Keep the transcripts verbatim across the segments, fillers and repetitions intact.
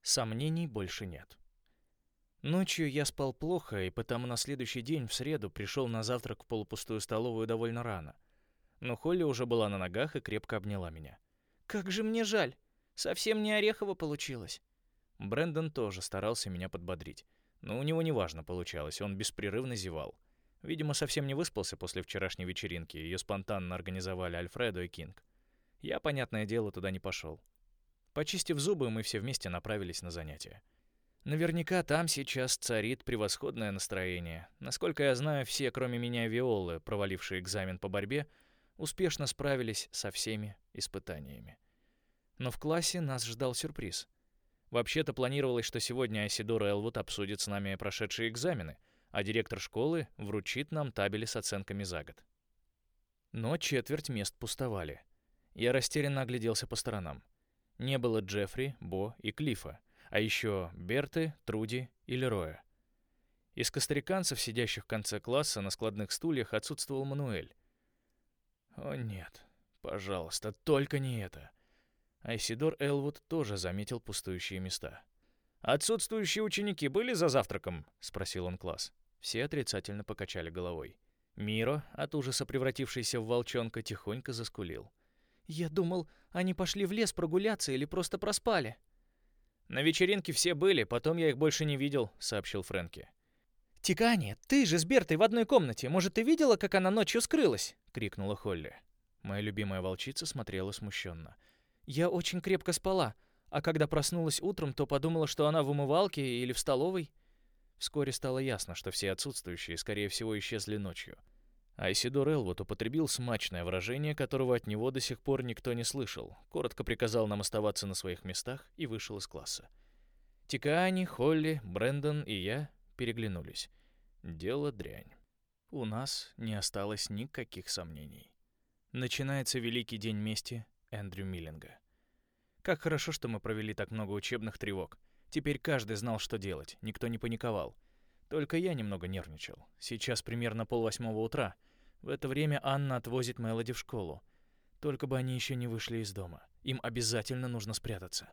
Сомнений больше нет. Ночью я спал плохо, и потому на следующий день, в среду, пришел на завтрак в полупустую столовую довольно рано. Но Холли уже была на ногах и крепко обняла меня. «Как же мне жаль! Совсем не орехово получилось!» Брэндон тоже старался меня подбодрить. Но у него неважно получалось, он беспрерывно зевал. Видимо, совсем не выспался после вчерашней вечеринки, ее спонтанно организовали Альфредо и Кинг. Я, понятное дело, туда не пошел. Почистив зубы, мы все вместе направились на занятия. Наверняка там сейчас царит превосходное настроение. Насколько я знаю, все, кроме меня и Виолы, провалившие экзамен по борьбе, успешно справились со всеми испытаниями. Но в классе нас ждал сюрприз. Вообще-то планировалось, что сегодня Айсидор Элвуд обсудит с нами прошедшие экзамены, а директор школы вручит нам табели с оценками за год. Но четверть мест пустовали. Я растерянно огляделся по сторонам. Не было Джеффри, Бо и Клиффа, а еще Берты, Труди и Лероя. Из костариканцев, сидящих в конце класса на складных стульях, отсутствовал Мануэль. О нет, пожалуйста, только не это. Айсидор Элвуд тоже заметил пустующие места. «Отсутствующие ученики были за завтраком?» — спросил он класс. Все отрицательно покачали головой. Миро, от ужаса превратившийся в волчонка, тихонько заскулил. «Я думал, они пошли в лес прогуляться или просто проспали». «На вечеринке все были, потом я их больше не видел», — сообщил Фрэнки. «Тикани, ты же с Бертой в одной комнате. Может, ты видела, как она ночью скрылась?» — крикнула Холли. Моя любимая волчица смотрела смущенно. «Я очень крепко спала, а когда проснулась утром, то подумала, что она в умывалке или в столовой». Вскоре стало ясно, что все отсутствующие, скорее всего, исчезли ночью. Айсидор Элвуд употребил смачное выражение, которого от него до сих пор никто не слышал, коротко приказал нам оставаться на своих местах и вышел из класса. Тикаани, Холли, Брэндон и я переглянулись. Дело дрянь. У нас не осталось никаких сомнений. Начинается великий день мести Эндрю Миллинга. Как хорошо, что мы провели так много учебных тревог. Теперь каждый знал, что делать, никто не паниковал. Только я немного нервничал. Сейчас примерно полвосьмого утра. В это время Анна отвозит Мелоди в школу. Только бы они еще не вышли из дома. Им обязательно нужно спрятаться.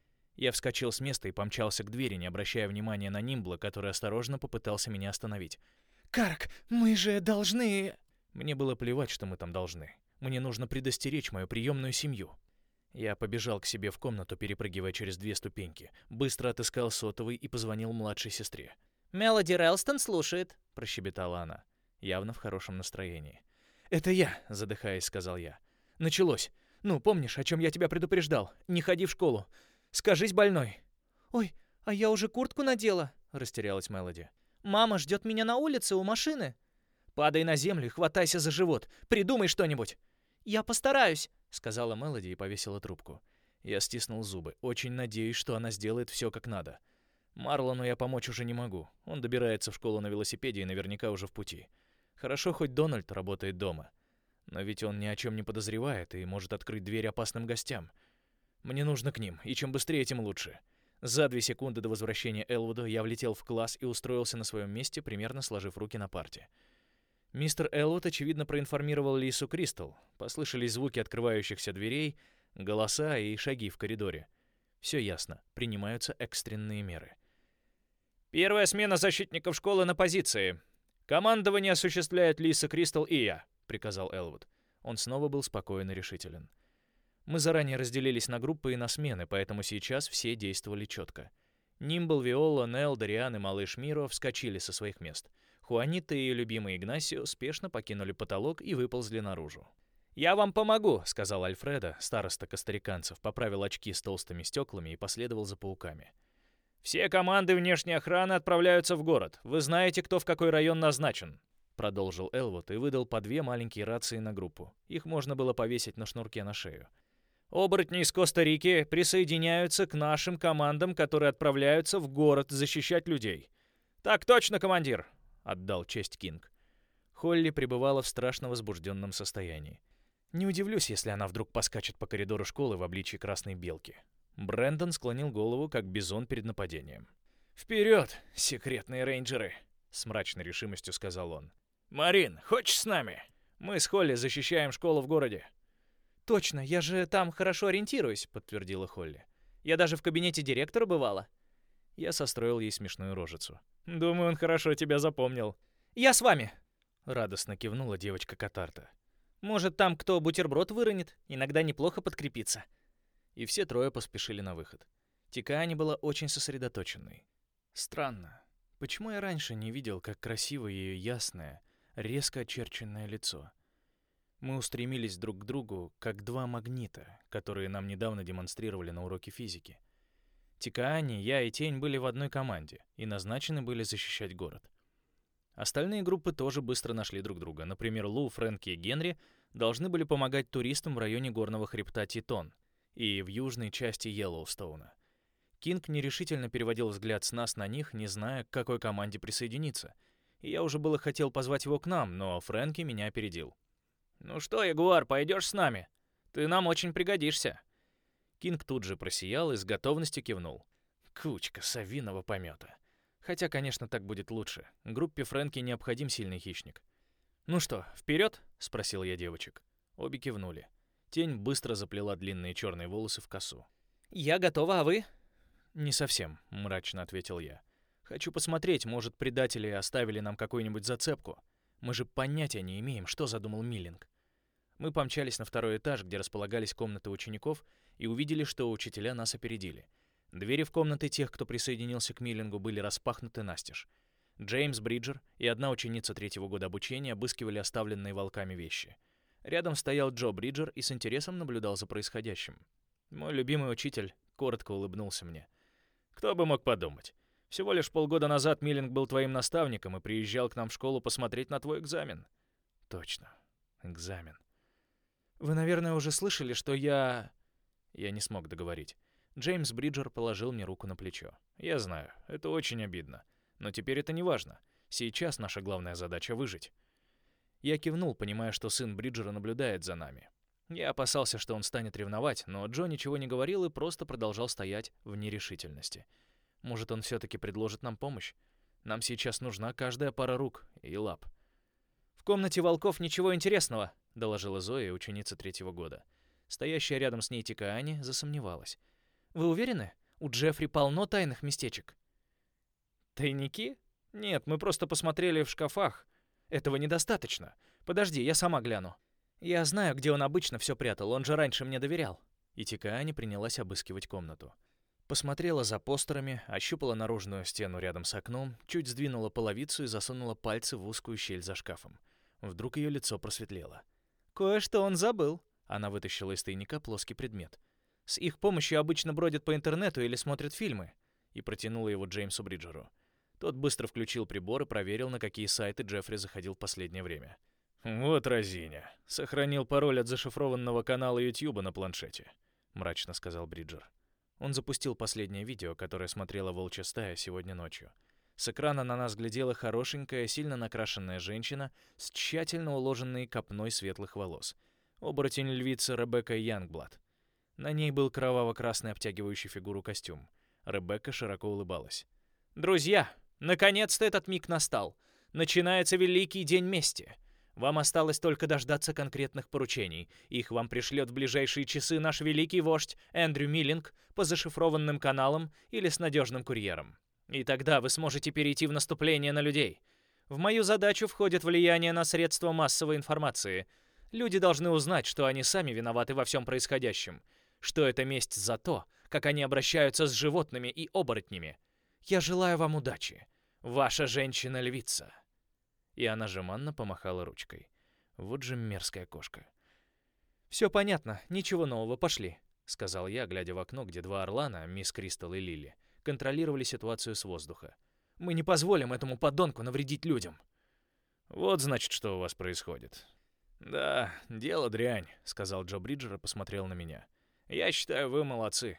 Я вскочил с места и помчался к двери, не обращая внимания на Нимбла, который осторожно попытался меня остановить. «Карк, мы же должны...» Мне было плевать, что мы там должны. Мне нужно предостеречь мою приемную семью. Я побежал к себе в комнату, перепрыгивая через две ступеньки. Быстро отыскал сотовый и позвонил младшей сестре. «Мелоди Рэлстон слушает», — прощебетала она, явно в хорошем настроении. «Это я», — задыхаясь, сказал я. «Началось. Ну, помнишь, о чем я тебя предупреждал? Не ходи в школу. Скажись больной». «Ой, а я уже куртку надела», — растерялась Мелоди. «Мама ждет меня на улице у машины». «Падай на землю и хватайся за живот. Придумай что-нибудь». «Я постараюсь», — сказала Мелоди и повесила трубку. Я стиснул зубы. Очень надеюсь, что она сделает все как надо. Марлону я помочь уже не могу. Он добирается в школу на велосипеде и наверняка уже в пути. Хорошо, хоть Дональд работает дома. Но ведь он ни о чем не подозревает и может открыть дверь опасным гостям. Мне нужно к ним, и чем быстрее, тем лучше. За две секунды до возвращения Элвуда я влетел в класс и устроился на своем месте, примерно сложив руки на парте. Мистер Элвуд, очевидно, проинформировал Лису Кристал. Послышались звуки открывающихся дверей, голоса и шаги в коридоре. Все ясно, принимаются экстренные меры. «Первая смена защитников школы на позиции. Командование осуществляет Лиса Кристал и я», — приказал Элвуд. Он снова был спокоен и решителен. Мы заранее разделились на группы и на смены, поэтому сейчас все действовали четко. Нимбл, Виола, Нел, Дариан и малыш Миро вскочили со своих мест. Хуанита и ее любимый Игнасио спешно покинули потолок и выползли наружу. «Я вам помогу», — сказал Альфредо, староста костариканцев, поправил очки с толстыми стеклами и последовал за пауками. «Все команды внешней охраны отправляются в город. Вы знаете, кто в какой район назначен», — продолжил Элвуд и выдал по две маленькие рации на группу. Их можно было повесить на шнурке на шею. «Оборотни из Коста-Рики присоединяются к нашим командам, которые отправляются в город защищать людей». «Так точно, командир», — отдал честь Кинг. Холли пребывала в страшно возбужденном состоянии. Не удивлюсь, если она вдруг поскачет по коридору школы в обличье красной белки. Брэндон склонил голову, как бизон перед нападением. «Вперед, секретные рейнджеры!» — с мрачной решимостью сказал он. «Марин, хочешь с нами? Мы с Холли защищаем школу в городе». «Точно, я же там хорошо ориентируюсь», — подтвердила Холли. Я даже в кабинете директора бывала». Я состроил ей смешную рожицу. «Думаю, он хорошо тебя запомнил». «Я с вами!» — радостно кивнула девочка Катарта. «Может, там кто бутерброд выронит? Иногда неплохо подкрепиться». И все трое поспешили на выход. Тикаани была очень сосредоточенной. Странно. Почему я раньше не видел, как красиво ее ясное, резко очерченное лицо? Мы устремились друг к другу, как два магнита, которые нам недавно демонстрировали на уроке физики. Тикаани, я и Тень были в одной команде и назначены были защищать город. Остальные группы тоже быстро нашли друг друга. Например, Лу, Фрэнки и Генри должны были помогать туристам в районе горного хребта Титон и в южной части Йеллоустоуна. Кинг нерешительно переводил взгляд с нас на них, не зная, к какой команде присоединиться. И я уже было хотел позвать его к нам, но Фрэнки меня опередил. «Ну что, Ягуар, пойдешь с нами? Ты нам очень пригодишься». Кинг тут же просиял и с готовностью кивнул. Кучка совиного помета. Хотя, конечно, так будет лучше. Группе Фрэнки необходим сильный хищник. «Ну что, вперед?» — спросил я девочек. Обе кивнули. Тень быстро заплела длинные черные волосы в косу. «Я готова, а вы?» «Не совсем», — мрачно ответил я. «Хочу посмотреть, может, предатели оставили нам какую-нибудь зацепку. Мы же понятия не имеем, что задумал Миллинг». Мы помчались на второй этаж, где располагались комнаты учеников, и увидели, что учителя нас опередили. Двери в комнаты тех, кто присоединился к Миллингу, были распахнуты настежь. Джеймс Бриджер и одна ученица третьего года обучения обыскивали оставленные волками вещи. Рядом стоял Джо Бриджер и с интересом наблюдал за происходящим. Мой любимый учитель коротко улыбнулся мне. «Кто бы мог подумать? Всего лишь полгода назад Миллинг был твоим наставником и приезжал к нам в школу посмотреть на твой экзамен». «Точно. Экзамен. Вы, наверное, уже слышали, что я...» Я не смог договорить. Джеймс Бриджер положил мне руку на плечо. «Я знаю, это очень обидно. Но теперь это не важно. Сейчас наша главная задача — выжить». Я кивнул, понимая, что сын Бриджера наблюдает за нами. Я опасался, что он станет ревновать, но Джо ничего не говорил и просто продолжал стоять в нерешительности. Может, он все-таки предложит нам помощь? Нам сейчас нужна каждая пара рук и лап. «В комнате волков ничего интересного», — доложила Зоя, ученица третьего года. Стоящая рядом с ней Тикаани засомневалась. «Вы уверены? У Джеффри полно тайных местечек». «Тайники? Нет, мы просто посмотрели в шкафах. Этого недостаточно. Подожди, я сама гляну». «Я знаю, где он обычно все прятал, он же раньше мне доверял». И Тикаани принялась обыскивать комнату. Посмотрела за постерами, ощупала наружную стену рядом с окном, чуть сдвинула половицу и засунула пальцы в узкую щель за шкафом. Вдруг ее лицо просветлело. «Кое-что он забыл». Она вытащила из тайника плоский предмет. «С их помощью обычно бродят по интернету или смотрят фильмы». И протянула его Джеймсу Бриджеру. Тот быстро включил прибор и проверил, на какие сайты Джеффри заходил в последнее время. «Вот разиня. Сохранил пароль от зашифрованного канала Ютьюба на планшете», — мрачно сказал Бриджер. Он запустил последнее видео, которое смотрела волчья стая сегодня ночью. С экрана на нас глядела хорошенькая, сильно накрашенная женщина с тщательно уложенной копной светлых волос. Оборотень-львица Ребекка Янгблад. На ней был кроваво-красный обтягивающий фигуру костюм. Ребекка широко улыбалась. «Друзья, наконец-то этот миг настал. Начинается великий день мести. Вам осталось только дождаться конкретных поручений. Их вам пришлет в ближайшие часы наш великий вождь Эндрю Миллинг по зашифрованным каналам или с надежным курьером. И тогда вы сможете перейти в наступление на людей. В мою задачу входит влияние на средства массовой информации. Люди должны узнать, что они сами виноваты во всем происходящем, что это месть за то, как они обращаются с животными и оборотнями. Я желаю вам удачи. Ваша женщина-львица». И она жеманно помахала ручкой. Вот же мерзкая кошка. «Все понятно, ничего нового, пошли», — сказал я, глядя в окно, где два орлана, мисс Кристал и Лили, контролировали ситуацию с воздуха. «Мы не позволим этому подонку навредить людям». «Вот, значит, что у вас происходит». «Да, дело дрянь», — сказал Джо Бриджер и посмотрел на меня. «Я считаю, вы молодцы.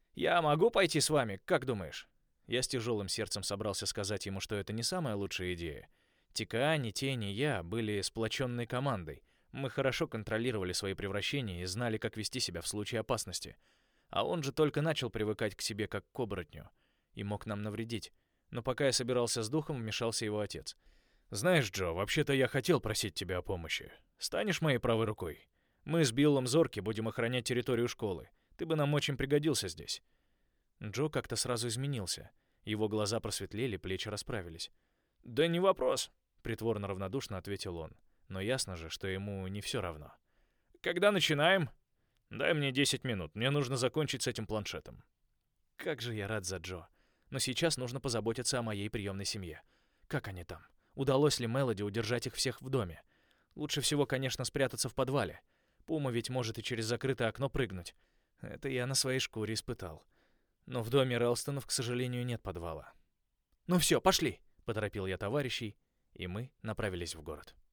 Я могу пойти с вами, как думаешь?» Я с тяжелым сердцем собрался сказать ему, что это не самая лучшая идея. Тикаани, Тень и я были сплоченной командой. Мы хорошо контролировали свои превращения и знали, как вести себя в случае опасности. А он же только начал привыкать к себе как к оборотню и мог нам навредить. Но пока я собирался с духом, вмешался его отец. «Знаешь, Джо, вообще-то я хотел просить тебя о помощи. Станешь моей правой рукой? Мы с Биллом Зорки будем охранять территорию школы. Ты бы нам очень пригодился здесь». Джо как-то сразу изменился. Его глаза просветлели, плечи расправились. «Да не вопрос», — притворно равнодушно ответил он. Но ясно же, что ему не все равно. «Когда начинаем?» «Дай мне десять минут, мне нужно закончить с этим планшетом». Как же я рад за Джо. Но сейчас нужно позаботиться о моей приемной семье. Как они там? Удалось ли Мелоди удержать их всех в доме? Лучше всего, конечно, спрятаться в подвале. Пума ведь может и через закрытое окно прыгнуть. Это я на своей шкуре испытал. Но в доме Рэлстонов, к сожалению, нет подвала. «Ну все, пошли!» — поторопил я товарищей, и мы направились в город.